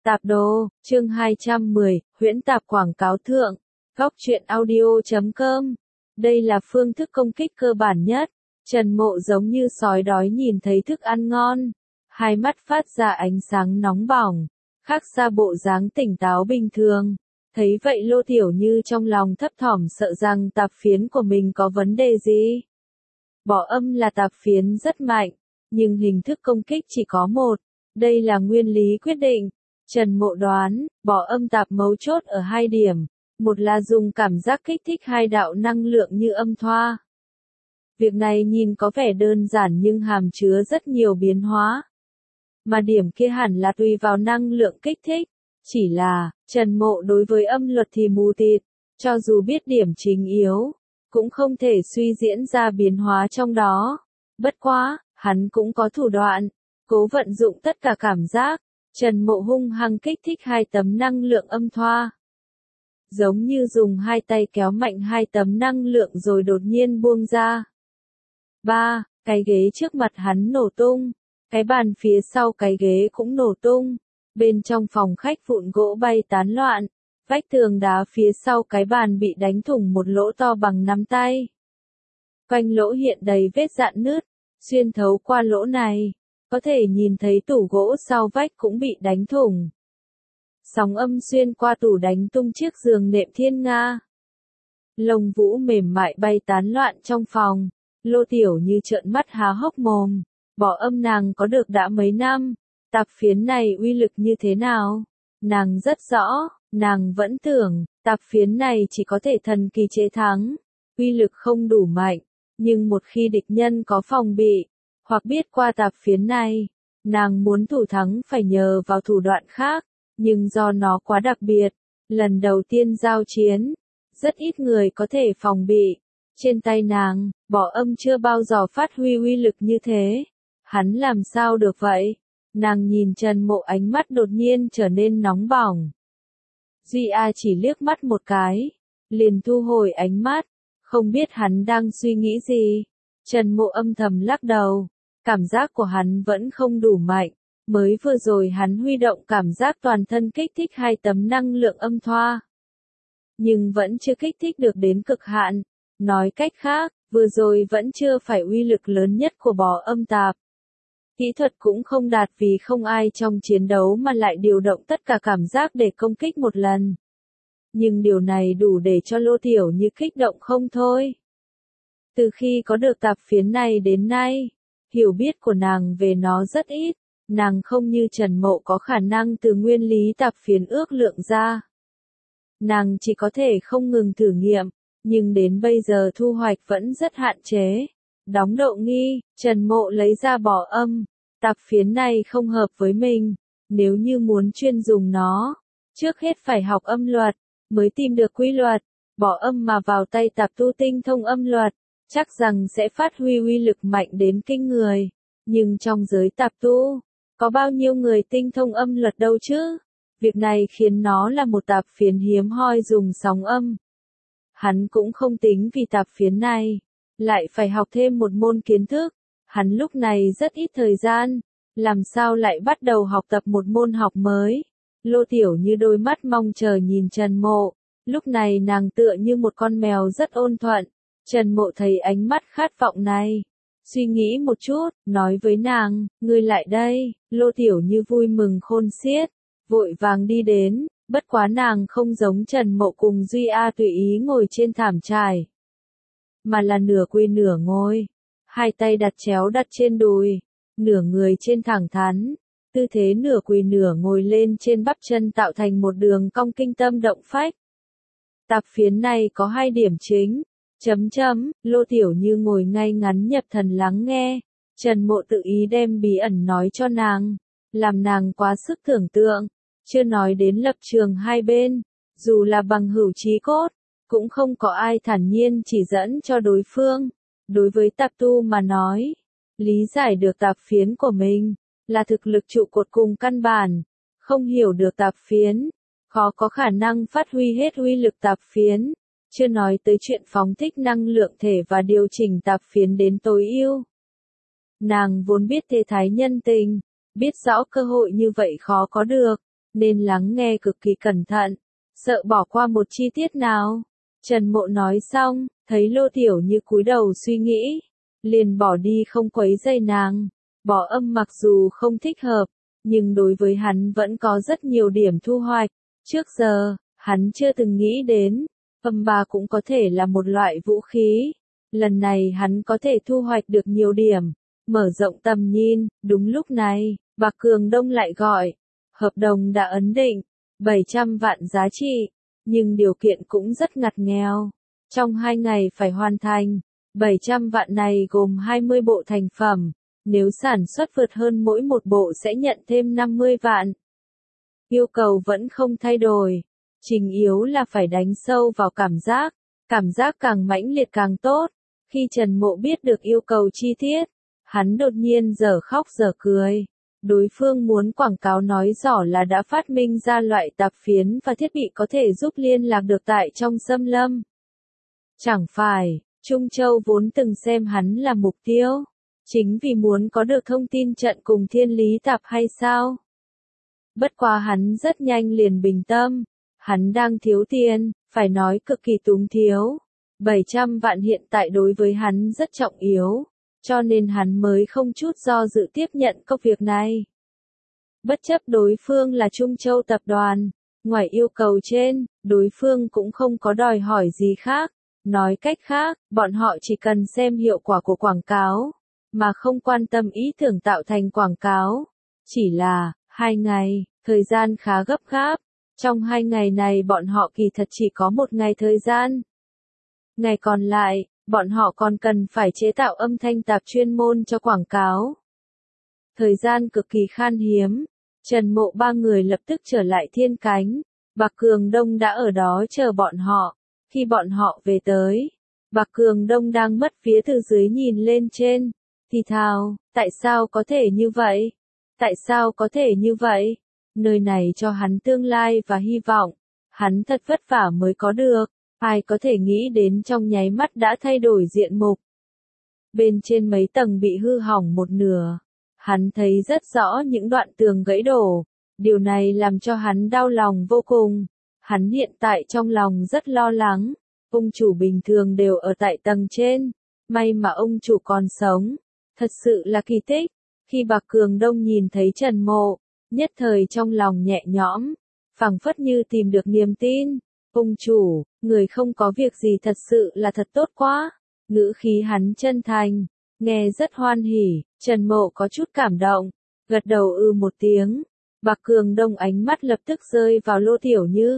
Tạp đồ, chương 210, huyễn tạp quảng cáo thượng, góc truyện audio.com. Đây là phương thức công kích cơ bản nhất. Trần Mộ giống như sói đói nhìn thấy thức ăn ngon, hai mắt phát ra ánh sáng nóng bỏng, khác xa bộ dáng tỉnh táo bình thường. Thấy vậy Lô Tiểu Như trong lòng thấp thỏm sợ rằng tạp phiến của mình có vấn đề gì. Bỏ âm là tạp phiến rất mạnh, nhưng hình thức công kích chỉ có một. Đây là nguyên lý quyết định. Trần Mộ đoán, bỏ âm tạp mấu chốt ở hai điểm. Một là dùng cảm giác kích thích hai đạo năng lượng như âm thoa. Việc này nhìn có vẻ đơn giản nhưng hàm chứa rất nhiều biến hóa. Mà điểm kia hẳn là tùy vào năng lượng kích thích. Chỉ là, Trần Mộ đối với âm luật thì mù tịt, cho dù biết điểm chính yếu, cũng không thể suy diễn ra biến hóa trong đó. Bất quá, hắn cũng có thủ đoạn, cố vận dụng tất cả cảm giác. Trần Mộ hung hăng kích thích hai tấm năng lượng âm thoa. Giống như dùng hai tay kéo mạnh hai tấm năng lượng rồi đột nhiên buông ra. Cái ghế trước mặt hắn nổ tung. Cái bàn phía sau cái ghế cũng nổ tung. Bên trong phòng khách vụn gỗ bay tán loạn. Vách tường đá phía sau cái bàn bị đánh thủng một lỗ to bằng nắm tay. Quanh lỗ hiện đầy vết rạn nứt. Xuyên thấu qua lỗ này, có thể nhìn thấy tủ gỗ sau vách cũng bị đánh thủng. Sóng âm xuyên qua tủ đánh tung chiếc giường nệm thiên nga. Lông vũ mềm mại bay tán loạn trong phòng. Lô Tiểu Như trợn mắt há hốc mồm. Bỏ âm nàng có được đã mấy năm. Tạp phiến này uy lực như thế nào? Nàng rất rõ, nàng vẫn tưởng, tạp phiến này chỉ có thể thần kỳ chế thắng. Uy lực không đủ mạnh, nhưng một khi địch nhân có phòng bị, hoặc biết qua tạp phiến này, nàng muốn thủ thắng phải nhờ vào thủ đoạn khác, nhưng do nó quá đặc biệt, lần đầu tiên giao chiến, rất ít người có thể phòng bị. Trên tay nàng, bỏ âm chưa bao giờ phát huy uy lực như thế. Hắn làm sao được vậy? Nàng nhìn Trần Mộ ánh mắt đột nhiên trở nên nóng bỏng. Duy A chỉ liếc mắt một cái, liền thu hồi ánh mắt, không biết hắn đang suy nghĩ gì. Trần Mộ âm thầm lắc đầu, cảm giác của hắn vẫn không đủ mạnh, mới vừa rồi hắn huy động cảm giác toàn thân kích thích hai tấm năng lượng âm thoa. Nhưng vẫn chưa kích thích được đến cực hạn, nói cách khác, vừa rồi vẫn chưa phải uy lực lớn nhất của bò âm tạp. Kỹ thuật cũng không đạt vì không ai trong chiến đấu mà lại điều động tất cả cảm giác để công kích một lần. Nhưng điều này đủ để cho Lô Tiểu Như kích động không thôi. Từ khi có được tạp phiến này đến nay, hiểu biết của nàng về nó rất ít, nàng không như Trần Mộ có khả năng từ nguyên lý tạp phiến ước lượng ra. Nàng chỉ có thể không ngừng thử nghiệm, nhưng đến bây giờ thu hoạch vẫn rất hạn chế. Đóng độ nghi, Trần Mộ lấy ra bỏ âm, tạp phiến này không hợp với mình, nếu như muốn chuyên dùng nó, trước hết phải học âm luật, mới tìm được quy luật, bỏ âm mà vào tay tạp tu tinh thông âm luật, chắc rằng sẽ phát huy uy lực mạnh đến kinh người, nhưng trong giới tạp tu, có bao nhiêu người tinh thông âm luật đâu chứ, việc này khiến nó là một tạp phiến hiếm hoi dùng sóng âm. Hắn cũng không tính vì tạp phiến này, lại phải học thêm một môn kiến thức, hắn lúc này rất ít thời gian, làm sao lại bắt đầu học tập một môn học mới. Lô Tiểu Như đôi mắt mong chờ nhìn Trần Mộ, lúc này nàng tựa như một con mèo rất ôn thuận. Trần Mộ thấy ánh mắt khát vọng này, suy nghĩ một chút, nói với nàng, ngươi lại đây. Lô Tiểu Như vui mừng khôn xiết, vội vàng đi đến, bất quá nàng không giống Trần Mộ cùng Duy A tùy ý ngồi trên thảm trải, mà là nửa quỳ nửa ngồi, hai tay đặt chéo đặt trên đùi, nửa người trên thẳng thắn, tư thế nửa quỳ nửa ngồi lên trên bắp chân tạo thành một đường cong kinh tâm động phách. Tạp phiến này có hai điểm chính, Lô Tiểu Như ngồi ngay ngắn nhập thần lắng nghe, Trần Mộ tự ý đem bí ẩn nói cho nàng, làm nàng quá sức tưởng tượng, chưa nói đến lập trường hai bên, dù là bằng hữu chí cốt, cũng không có ai thản nhiên chỉ dẫn cho đối phương. Đối với tạp tu mà nói, lý giải được tạp phiến của mình, là thực lực trụ cột cùng căn bản, không hiểu được tạp phiến, khó có khả năng phát huy hết uy lực tạp phiến, chưa nói tới chuyện phóng thích năng lượng thể và điều chỉnh tạp phiến đến tối ưu. Nàng vốn biết thế thái nhân tình, biết rõ cơ hội như vậy khó có được, nên lắng nghe cực kỳ cẩn thận, sợ bỏ qua một chi tiết nào. Trần Mộ nói xong, thấy Lô Tiểu Như cúi đầu suy nghĩ, liền bỏ đi không quấy rầy nàng. Bỏ âm mặc dù không thích hợp, nhưng đối với hắn vẫn có rất nhiều điểm thu hoạch. Trước giờ, hắn chưa từng nghĩ đến, âm ba cũng có thể là một loại vũ khí. Lần này hắn có thể thu hoạch được nhiều điểm, mở rộng tầm nhìn. Đúng lúc này, Bạc Cường Đông lại gọi. Hợp đồng đã ấn định, 700 vạn giá trị, nhưng điều kiện cũng rất ngặt nghèo. Trong 2 ngày phải hoàn thành, 700 vạn này gồm 20 bộ thành phẩm, nếu sản xuất vượt hơn mỗi một bộ sẽ nhận thêm 50 vạn. Yêu cầu vẫn không thay đổi, trình yếu là phải đánh sâu vào cảm giác càng mãnh liệt càng tốt. Khi Trần Mộ biết được yêu cầu chi tiết, hắn đột nhiên dở khóc dở cười. Đối phương muốn quảng cáo nói rõ là đã phát minh ra loại tạp phiến và thiết bị có thể giúp liên lạc được tại trong xâm lâm. Chẳng phải, Trung Châu vốn từng xem hắn là mục tiêu, chính vì muốn có được thông tin trận cùng Thiên Lý Tạp hay sao? Bất quá hắn rất nhanh liền bình tâm, hắn đang thiếu tiền, phải nói cực kỳ túng thiếu. 700 vạn hiện tại đối với hắn rất trọng yếu, cho nên hắn mới không chút do dự tiếp nhận công việc này. Bất chấp đối phương là Trung Châu tập đoàn, ngoài yêu cầu trên, đối phương cũng không có đòi hỏi gì khác. Nói cách khác, bọn họ chỉ cần xem hiệu quả của quảng cáo, mà không quan tâm ý tưởng tạo thành quảng cáo. Chỉ là, 2 ngày, thời gian khá gấp gáp. Trong 2 ngày này bọn họ kỳ thật chỉ có 1 ngày thời gian. Ngày còn lại, bọn họ còn cần phải chế tạo âm thanh tạp chuyên môn cho quảng cáo. Thời gian cực kỳ khan hiếm, Trần Mộ 3 người lập tức trở lại Thiên Cánh. Bạc Cường Đông đã ở đó chờ bọn họ. Khi bọn họ về tới, Bạc Cường Đông đang mất phía từ dưới nhìn lên trên, thì thào, tại sao có thể như vậy? Tại sao có thể như vậy? Nơi này cho hắn tương lai và hy vọng, hắn thật vất vả mới có được, ai có thể nghĩ đến trong nháy mắt đã thay đổi diện mục. Bên trên mấy tầng bị hư hỏng một nửa, hắn thấy rất rõ những đoạn tường gãy đổ, điều này làm cho hắn đau lòng vô cùng. Hắn hiện tại trong lòng rất lo lắng, ông chủ bình thường đều ở tại tầng trên, may mà ông chủ còn sống, thật sự là kỳ tích. Khi Bạc Cường Đông nhìn thấy Trần Mộ, nhất thời trong lòng nhẹ nhõm, phảng phất như tìm được niềm tin. Ông chủ, người không có việc gì thật sự là thật tốt quá. Ngữ khí hắn chân thành, nghe rất hoan hỉ. Trần Mộ có chút cảm động, gật đầu một tiếng. Bạc Cường Đông ánh mắt lập tức rơi vào Lô Tiểu Như.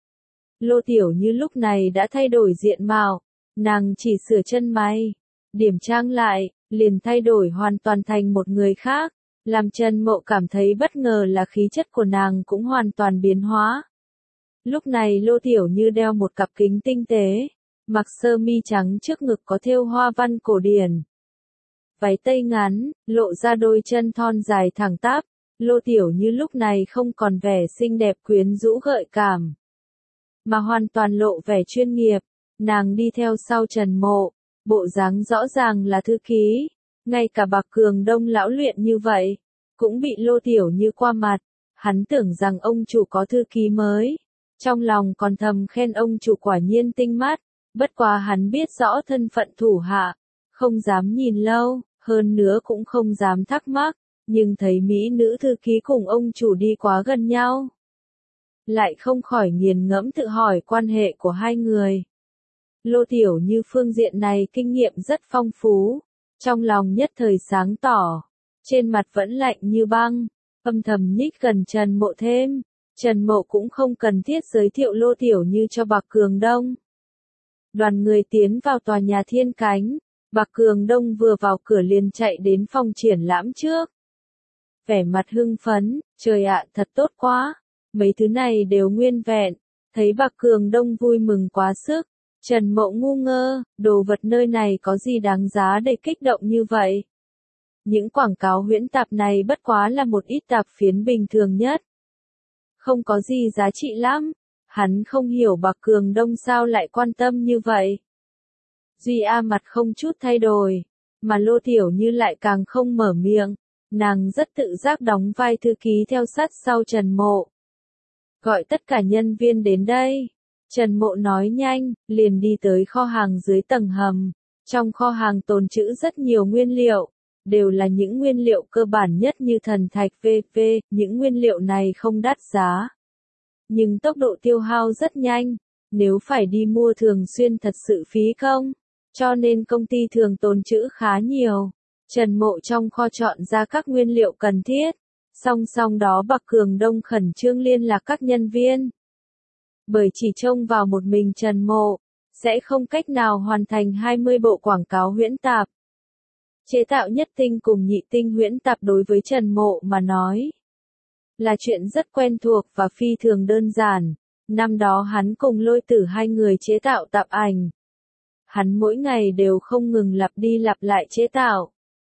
Lô Tiểu Như lúc này đã thay đổi diện mạo, nàng chỉ sửa chân may, điểm trang lại, liền thay đổi hoàn toàn thành một người khác. Làm Trần Mộ cảm thấy bất ngờ là khí chất của nàng cũng hoàn toàn biến hóa. Lúc này Lô Tiểu Như đeo một cặp kính tinh tế, mặc sơ mi trắng trước ngực có thêu hoa văn cổ điển. Váy tây ngắn, lộ ra đôi chân thon dài thẳng tắp. Lô Tiểu Như lúc này không còn vẻ xinh đẹp quyến rũ gợi cảm, mà hoàn toàn lộ vẻ chuyên nghiệp. Nàng đi theo sau Trần Mộ, bộ dáng rõ ràng là thư ký. Ngay cả Bạc Cường Đông lão luyện như vậy, cũng bị Lô Tiểu Như qua mặt. Hắn tưởng rằng ông chủ có thư ký mới, trong lòng còn thầm khen ông chủ quả nhiên tinh mắt. Bất quá hắn biết rõ thân phận thủ hạ, không dám nhìn lâu, hơn nữa cũng không dám thắc mắc. Nhưng thấy mỹ nữ thư ký cùng ông chủ đi quá gần nhau, lại không khỏi nghiền ngẫm tự hỏi quan hệ của hai người. Lô Tiểu Như phương diện này kinh nghiệm rất phong phú, trong lòng nhất thời sáng tỏ, trên mặt vẫn lạnh như băng, âm thầm nhích gần Trần Mộ thêm. Trần Mộ cũng không cần thiết giới thiệu Lô Tiểu Như cho Bạc Cường Đông. Đoàn người tiến vào tòa nhà Thiên Cánh, Bạc Cường Đông vừa vào cửa liền chạy đến phòng triển lãm trước. Vẻ mặt hưng phấn, trời ạ, thật tốt quá, mấy thứ này đều nguyên vẹn. Thấy Bạc Cường Đông vui mừng quá sức, Trần Mộ ngu ngơ, đồ vật nơi này có gì đáng giá để kích động như vậy? Những quảng cáo huyễn tạp này bất quá là một ít tạp phiến bình thường nhất, không có gì giá trị lắm. Hắn không hiểu Bạc Cường Đông sao lại quan tâm như vậy. Duy A mặt không chút thay đổi, mà Lô Tiểu Như lại càng không mở miệng. Nàng rất tự giác đóng vai thư ký theo sát sau Trần Mộ. Gọi tất cả nhân viên đến đây. Trần Mộ nói nhanh, liền đi tới kho hàng dưới tầng hầm. Trong kho hàng tồn trữ rất nhiều nguyên liệu, đều là những nguyên liệu cơ bản nhất như thần thạch v.v. Những nguyên liệu này không đắt giá, nhưng tốc độ tiêu hao rất nhanh. Nếu phải đi mua thường xuyên thật sự phí công, cho nên công ty thường tồn trữ khá nhiều. Trần Mộ trong kho chọn ra các nguyên liệu cần thiết. Song song đó Bạc Cường Đông khẩn trương liên lạc các nhân viên. Bởi chỉ trông vào một mình Trần Mộ, sẽ không cách nào hoàn thành 20 bộ quảng cáo huyễn tạp. Chế tạo nhất tinh cùng nhị tinh huyễn tạp đối với Trần Mộ mà nói là chuyện rất quen thuộc và phi thường đơn giản. Năm đó hắn cùng Lôi Tử hai người chế tạo tạp ảnh. Hắn mỗi ngày đều không ngừng lặp đi lặp lại chế tạo.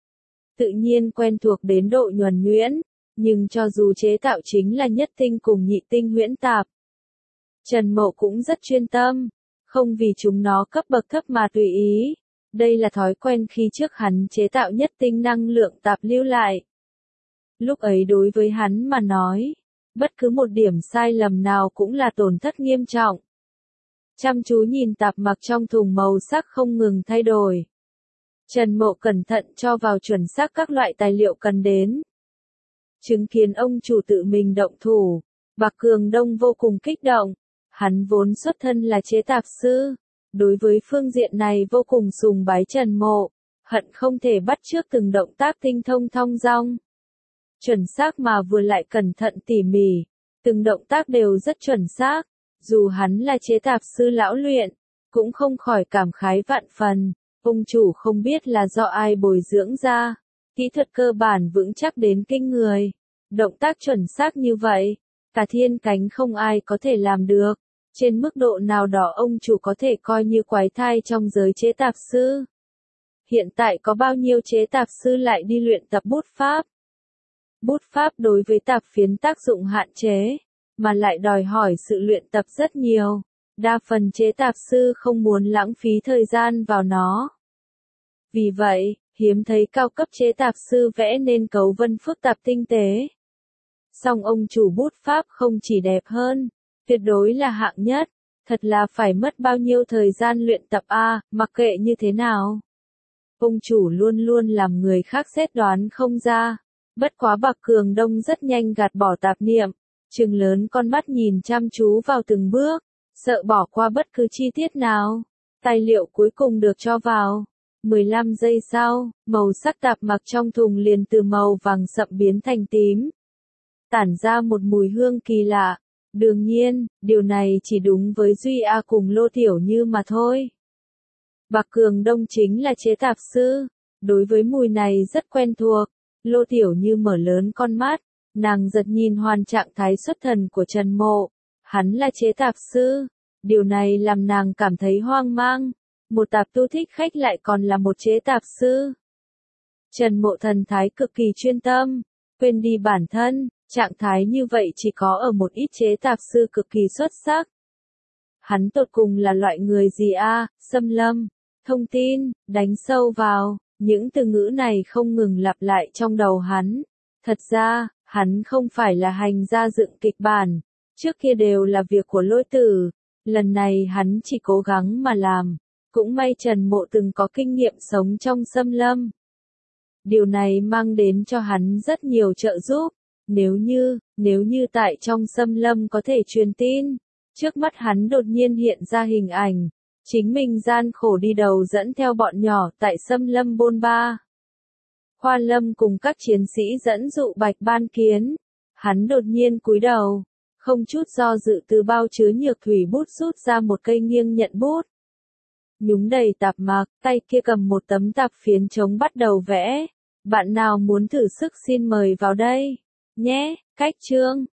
Tự nhiên quen thuộc đến độ nhuần nhuyễn, nhưng cho dù chế tạo chính là nhất tinh cùng nhị tinh huyễn tạp, Trần Mộ cũng rất chuyên tâm, không vì chúng nó cấp bậc thấp mà tùy ý. Đây là thói quen khi trước hắn chế tạo nhất tinh năng lượng tạp lưu lại. Lúc ấy đối với hắn mà nói, bất cứ một điểm sai lầm nào cũng là tổn thất nghiêm trọng. Chăm chú nhìn tạp mặc trong thùng màu sắc không ngừng thay đổi. Trần Mộ cẩn thận cho vào chuẩn xác các loại tài liệu cần đến. Chứng kiến ông chủ tự mình động thủ, Bạc Cường Đông vô cùng kích động. Hắn vốn xuất thân là chế tạp sư, đối với phương diện này vô cùng sùng bái Trần Mộ, hận không thể bắt chước từng động tác tinh thông thong dong. Chuẩn xác mà vừa lại cẩn thận tỉ mỉ, từng động tác đều rất chuẩn xác, dù hắn là chế tạp sư lão luyện, cũng không khỏi cảm khái vạn phần. Ông chủ không biết là do ai bồi dưỡng ra, kỹ thuật cơ bản vững chắc đến kinh người, động tác chuẩn xác như vậy, cả thiên cánh không ai có thể làm được. Trên mức độ nào đó ông chủ có thể coi như quái thai trong giới chế tạp sư. Hiện tại có bao nhiêu chế tạp sư lại đi luyện tập bút pháp? Bút pháp đối với tạp phiến tác dụng hạn chế, mà lại đòi hỏi sự luyện tập rất nhiều. Đa phần chế tạp sư không muốn lãng phí thời gian vào nó. Vì vậy, hiếm thấy cao cấp chế tạp sư vẽ nên cấu vân phức tạp tinh tế. Song ông chủ bút pháp không chỉ đẹp hơn, tuyệt đối là hạng nhất, thật là phải mất bao nhiêu thời gian luyện tập mặc kệ như thế nào. Ông chủ luôn luôn làm người khác xét đoán không ra, bất quá Bạc Cường Đông rất nhanh gạt bỏ tạp niệm, trừng lớn con mắt nhìn chăm chú vào từng bước, sợ bỏ qua bất cứ chi tiết nào. Tài liệu cuối cùng được cho vào. 15 giây sau, màu sắc tạp mặc trong thùng liền từ màu vàng sậm biến thành tím, tản ra một mùi hương kỳ lạ. Đương nhiên, điều này chỉ đúng với Duy A cùng Lô Tiểu Như mà thôi. Bạc Cường Đông chính là chế tạp sư, đối với mùi này rất quen thuộc. Lô Tiểu Như mở lớn con mắt, nàng giật nhìn hoàn trạng thái xuất thần của Trần Mộ. Hắn là chế tạp sư, điều này làm nàng cảm thấy hoang mang. Một tạp tu thích khách lại còn là một chế tạp sư. Trần Mộ thần thái cực kỳ chuyên tâm, quên đi bản thân. Trạng thái như vậy chỉ có ở một ít chế tạp sư cực kỳ xuất sắc. Hắn tột cùng là loại người gì Xâm lâm, thông tin, đánh sâu vào, những từ ngữ này không ngừng lặp lại trong đầu hắn. Thật ra, hắn không phải là hành gia dựng kịch bản, trước kia đều là việc của Lôi Tử, lần này hắn chỉ cố gắng mà làm. Cũng may Trần Mộ từng có kinh nghiệm sống trong xâm lâm. Điều này mang đến cho hắn rất nhiều trợ giúp. Nếu như tại trong xâm lâm có thể truyền tin, trước mắt hắn đột nhiên hiện ra hình ảnh, chính mình gian khổ đi đầu dẫn theo bọn nhỏ tại xâm lâm bôn ba. Khoa Lâm cùng các chiến sĩ dẫn dụ Bạch Ban Kiến, hắn đột nhiên cúi đầu, không chút do dự từ bao chứa nhược thủy bút rút ra một cây nghiêng nhận bút. Nhúng đầy tạp mạc, tay kia cầm một tấm tạp phiến trống bắt đầu vẽ. Bạn nào muốn thử sức xin mời vào đây nhé. Cách chương